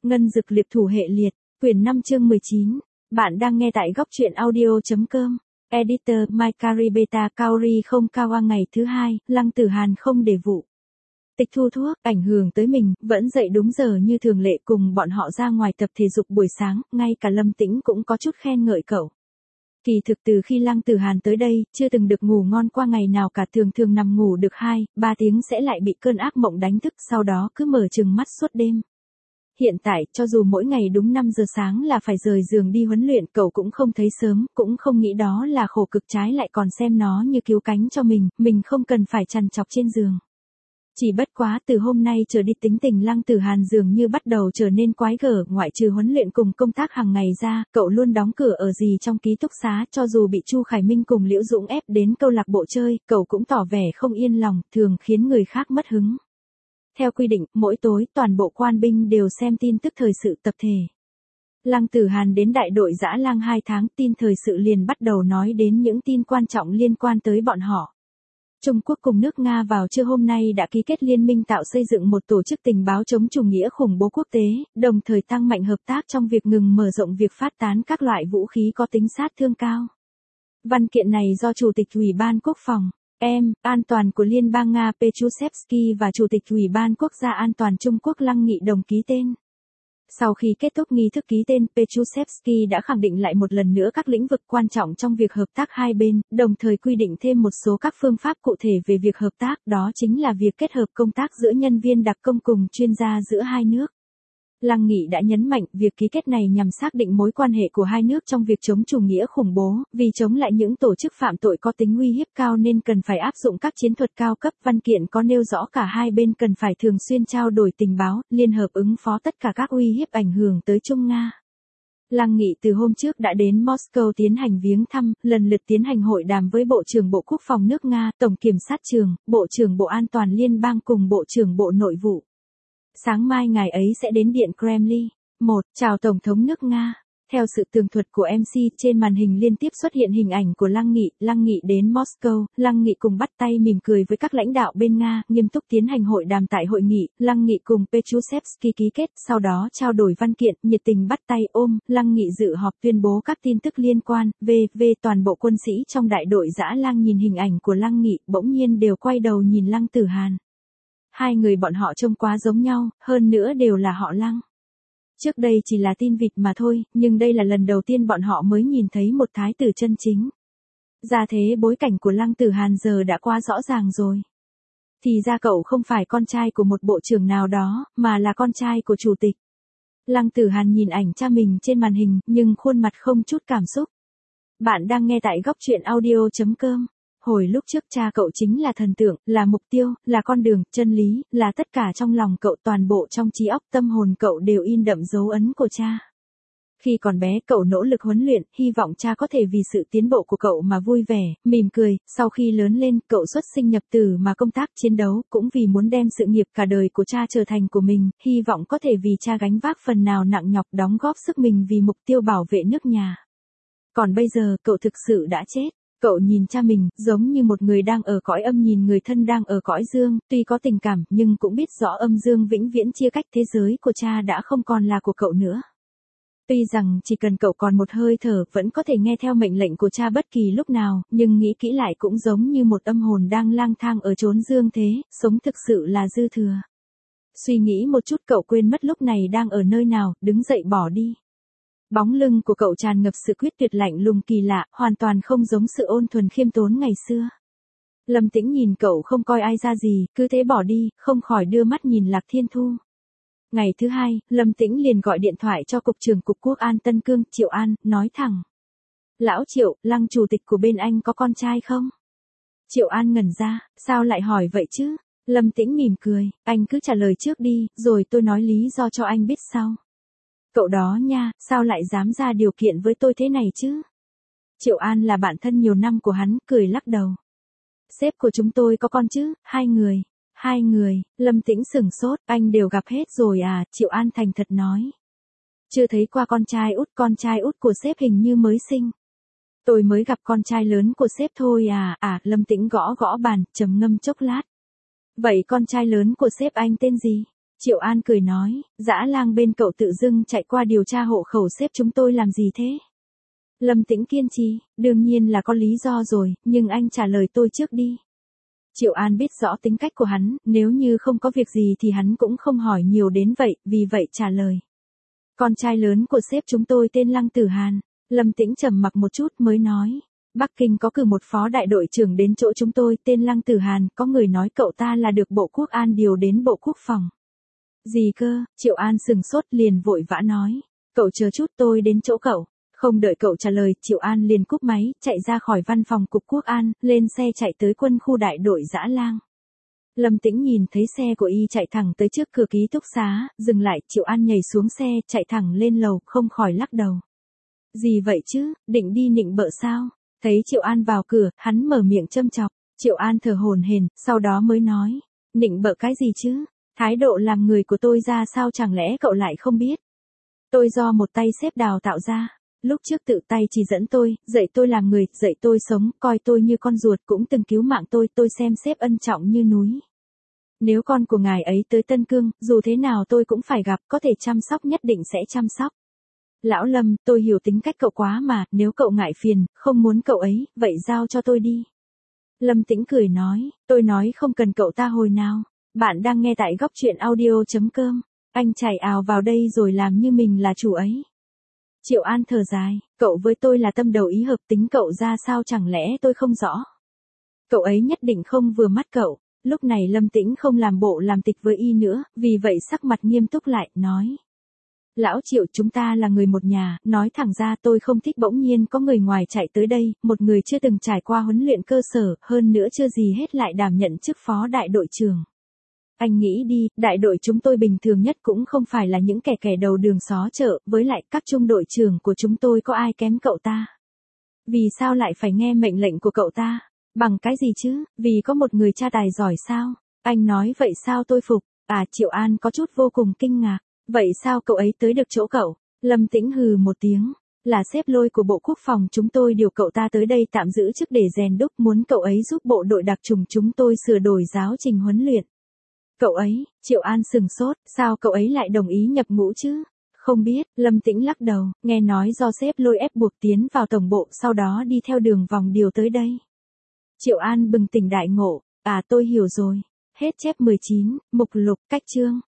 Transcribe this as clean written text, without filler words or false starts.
Ngân dực liệp thủ hệ liệt, quyển 5 chương 19. Bạn đang nghe tại góc truyện audio.com. Editor Maikari Beta Kaori không Kawa ngày thứ hai, Lăng Tử Hàn không để vụ. Tịch thu thuốc, ảnh hưởng tới mình, vẫn dậy đúng giờ như thường lệ cùng bọn họ ra ngoài tập thể dục buổi sáng, ngay cả Lâm Tĩnh cũng có chút khen ngợi cậu. Kỳ thực từ khi Lăng Tử Hàn tới đây, chưa từng được ngủ ngon qua ngày nào cả, thường nằm ngủ được 2-3 tiếng sẽ lại bị cơn ác mộng đánh thức, sau đó cứ mở trừng mắt suốt đêm. Hiện tại, cho dù mỗi ngày đúng 5 giờ sáng là phải rời giường đi huấn luyện, cậu cũng không thấy sớm, cũng không nghĩ đó là khổ cực, trái lại còn xem nó như cứu cánh cho mình không cần phải trằn trọc trên giường. Chỉ bất quá từ hôm nay trở đi tính tình Lăng Tử Hàn dường như bắt đầu trở nên quái gở, ngoại trừ huấn luyện cùng công tác hàng ngày ra, cậu luôn đóng cửa ở gì trong ký túc xá, cho dù bị Chu Khải Minh cùng Liễu Dũng ép đến câu lạc bộ chơi, cậu cũng tỏ vẻ không yên lòng, thường khiến người khác mất hứng. Theo quy định, mỗi tối toàn bộ quan binh đều xem tin tức thời sự tập thể. Lăng Tử Hàn đến đại đội Dã Lang 2 tháng, tin thời sự liền bắt đầu nói đến những tin quan trọng liên quan tới bọn họ. Trung Quốc cùng nước Nga vào trưa hôm nay đã ký kết liên minh tạo xây dựng một tổ chức tình báo chống chủ nghĩa khủng bố quốc tế, đồng thời tăng mạnh hợp tác trong việc ngừng mở rộng việc phát tán các loại vũ khí có tính sát thương cao. Văn kiện này do Chủ tịch Ủy ban Quốc phòng, an toàn của Liên bang Nga Petrusevsky và Chủ tịch Ủy ban Quốc gia An toàn Trung Quốc Lăng Nghị đồng ký tên. Sau khi kết thúc nghi thức ký tên, Petrusevsky đã khẳng định lại một lần nữa các lĩnh vực quan trọng trong việc hợp tác hai bên, đồng thời quy định thêm một số các phương pháp cụ thể về việc hợp tác, đó chính là việc kết hợp công tác giữa nhân viên đặc công cùng chuyên gia giữa hai nước. Lăng Nghị đã nhấn mạnh việc ký kết này nhằm xác định mối quan hệ của hai nước trong việc chống chủ nghĩa khủng bố, vì chống lại những tổ chức phạm tội có tính uy hiếp cao nên cần phải áp dụng các chiến thuật cao cấp. Văn kiện có nêu rõ cả hai bên cần phải thường xuyên trao đổi tình báo, liên hợp ứng phó tất cả các uy hiếp ảnh hưởng tới Trung Nga. Lăng Nghị từ hôm trước đã đến Moscow tiến hành viếng thăm, lần lượt tiến hành hội đàm với Bộ trưởng Bộ Quốc phòng nước Nga, Tổng kiểm sát trưởng, Bộ trưởng Bộ An toàn Liên bang cùng Bộ trưởng Bộ Nội vụ. Sáng mai ngày ấy sẽ đến Điện Kremlin. 1. Chào Tổng thống nước Nga. Theo sự tường thuật của MC, trên màn hình liên tiếp xuất hiện hình ảnh của Lăng Nghị đến Moscow, Lăng Nghị cùng bắt tay mỉm cười với các lãnh đạo bên Nga, nghiêm túc tiến hành hội đàm tại hội nghị, Lăng Nghị cùng Petrusevsky ký kết, sau đó trao đổi văn kiện, nhiệt tình bắt tay ôm, Lăng Nghị dự họp tuyên bố các tin tức liên quan, toàn bộ quân sĩ trong đại đội Dã Lang nhìn hình ảnh của Lăng Nghị, bỗng nhiên đều quay đầu nhìn Lăng Tử Hàn. Hai người bọn họ trông quá giống nhau, hơn nữa đều là họ Lăng. Trước đây chỉ là tin vịt mà thôi, nhưng đây là lần đầu tiên bọn họ mới nhìn thấy một thái tử chân chính. Ra thế bối cảnh của Lăng Tử Hàn giờ đã quá rõ ràng rồi. Thì ra cậu không phải con trai của một bộ trưởng nào đó, mà là con trai của chủ tịch. Lăng Tử Hàn nhìn ảnh cha mình trên màn hình, nhưng khuôn mặt không chút cảm xúc. Bạn đang nghe tại góc truyện audio.com. Hồi lúc trước cha cậu chính là thần tượng, là mục tiêu, là con đường, chân lý, là tất cả trong lòng cậu, toàn bộ trong trí óc tâm hồn cậu đều in đậm dấu ấn của cha. Khi còn bé cậu nỗ lực huấn luyện, hy vọng cha có thể vì sự tiến bộ của cậu mà vui vẻ, mỉm cười, sau khi lớn lên cậu xuất sinh nhập tử mà công tác chiến đấu, cũng vì muốn đem sự nghiệp cả đời của cha trở thành của mình, hy vọng có thể vì cha gánh vác phần nào nặng nhọc, đóng góp sức mình vì mục tiêu bảo vệ nước nhà. Còn bây giờ cậu thực sự đã chết. Cậu nhìn cha mình, giống như một người đang ở cõi âm nhìn người thân đang ở cõi dương, tuy có tình cảm, nhưng cũng biết rõ âm dương vĩnh viễn chia cách, thế giới của cha đã không còn là của cậu nữa. Tuy rằng chỉ cần cậu còn một hơi thở, vẫn có thể nghe theo mệnh lệnh của cha bất kỳ lúc nào, nhưng nghĩ kỹ lại cũng giống như một âm hồn đang lang thang ở chốn dương thế, sống thực sự là dư thừa. Suy nghĩ một chút cậu quên mất lúc này đang ở nơi nào, đứng dậy bỏ đi. Bóng lưng của cậu tràn ngập sự quyết tuyệt lạnh lùng kỳ lạ, hoàn toàn không giống sự ôn thuần khiêm tốn ngày xưa. Lâm Tĩnh nhìn cậu không coi ai ra gì, cứ thế bỏ đi, không khỏi đưa mắt nhìn Lạc Thiên Thu. Ngày thứ hai, Lâm Tĩnh liền gọi điện thoại cho Cục trưởng Cục Quốc an Tân Cương, Triệu An, nói thẳng. Lão Triệu, Lăng chủ tịch của bên anh có con trai không? Triệu An ngẩn ra, sao lại hỏi vậy chứ? Lâm Tĩnh mỉm cười, anh cứ trả lời trước đi, rồi tôi nói lý do cho anh biết sau. Cậu đó nha, sao lại dám ra điều kiện với tôi thế này chứ? Triệu An là bạn thân nhiều năm của hắn, cười lắc đầu. Sếp của chúng tôi có con chứ, 2 người. 2 người, Lâm Tĩnh sửng sốt, anh đều gặp hết rồi à, Triệu An thành thật nói. Chưa thấy qua con trai út của sếp hình như mới sinh. Tôi mới gặp con trai lớn của sếp thôi à, Lâm Tĩnh gõ gõ bàn, trầm ngâm chốc lát. Vậy con trai lớn của sếp anh tên gì? Triệu An cười nói, Dã Lang bên cậu tự dưng chạy qua điều tra hộ khẩu sếp chúng tôi làm gì thế? Lâm Tĩnh kiên trì, đương nhiên là có lý do rồi, nhưng anh trả lời tôi trước đi. Triệu An biết rõ tính cách của hắn, nếu như không có việc gì thì hắn cũng không hỏi nhiều đến vậy, vì vậy trả lời. Con trai lớn của sếp chúng tôi tên Lăng Tử Hàn. Lâm Tĩnh trầm mặc một chút mới nói. Bắc Kinh có cử một phó đại đội trưởng đến chỗ chúng tôi tên Lăng Tử Hàn, có người nói cậu ta là được Bộ Quốc an điều đến Bộ Quốc phòng. Gì cơ? Triệu An sừng sốt liền vội vã nói. Cậu chờ chút tôi đến chỗ cậu. Không đợi cậu trả lời, Triệu An liền cúp máy, chạy ra khỏi văn phòng cục Quốc an, lên xe chạy tới quân khu đại đội Dã Lang. Lâm Tĩnh nhìn thấy xe của y chạy thẳng tới trước cửa ký túc xá, dừng lại, Triệu An nhảy xuống xe, chạy thẳng lên lầu, không khỏi lắc đầu. Gì vậy chứ, định đi nịnh bợ sao? Thấy Triệu An vào cửa, hắn mở miệng châm chọc. Triệu An thở hổn hển, sau đó mới nói, nịnh bợ cái gì chứ? Thái độ làm người của tôi ra sao chẳng lẽ cậu lại không biết? Tôi do một tay sếp đào tạo ra. Lúc trước tự tay chỉ dẫn tôi, dạy tôi làm người, dạy tôi sống, coi tôi như con ruột, cũng từng cứu mạng tôi xem sếp ân trọng như núi. Nếu con của ngài ấy tới Tân Cương, dù thế nào tôi cũng phải gặp, có thể chăm sóc nhất định sẽ chăm sóc. Lão Lâm, tôi hiểu tính cách cậu quá mà, nếu cậu ngại phiền, không muốn cậu ấy, vậy giao cho tôi đi. Lâm Tĩnh cười nói, tôi nói không cần cậu ta hồi nào. Bạn đang nghe tại góc truyện audio.com. Anh chạy ào vào đây rồi làm như mình là chủ ấy. Triệu An thở dài, cậu với tôi là tâm đầu ý hợp, tính cậu ra sao chẳng lẽ tôi không rõ. Cậu ấy nhất định không vừa mắt cậu. Lúc này Lâm Tĩnh không làm bộ làm tịch với y nữa, vì vậy sắc mặt nghiêm túc lại, nói. Lão Triệu, chúng ta là người một nhà, nói thẳng ra tôi không thích bỗng nhiên có người ngoài chạy tới đây, một người chưa từng trải qua huấn luyện cơ sở, hơn nữa chưa gì hết lại đảm nhận chức phó đại đội trưởng. Anh nghĩ đi, đại đội chúng tôi bình thường nhất cũng không phải là những kẻ đầu đường xó chợ, với lại các trung đội trưởng của chúng tôi có ai kém cậu ta. Vì sao lại phải nghe mệnh lệnh của cậu ta? Bằng cái gì chứ, vì có một người cha tài giỏi sao? Anh nói vậy sao tôi phục, Triệu An có chút vô cùng kinh ngạc. Vậy sao cậu ấy tới được chỗ cậu? Lâm Tĩnh hừ một tiếng. Là sếp Lôi của Bộ Quốc phòng chúng tôi điều cậu ta tới đây tạm giữ chức để rèn đúc, muốn cậu ấy giúp bộ đội đặc chủng chúng tôi sửa đổi giáo trình huấn luyện. Cậu ấy, Triệu An sừng sốt, sao cậu ấy lại đồng ý nhập ngũ chứ? Không biết, Lâm Tĩnh lắc đầu, nghe nói do sếp Lôi ép buộc tiến vào tổng bộ, sau đó đi theo đường vòng điều tới đây. Triệu An bừng tỉnh đại ngộ, tôi hiểu rồi. Hết chép 19, mục lục, cách chương.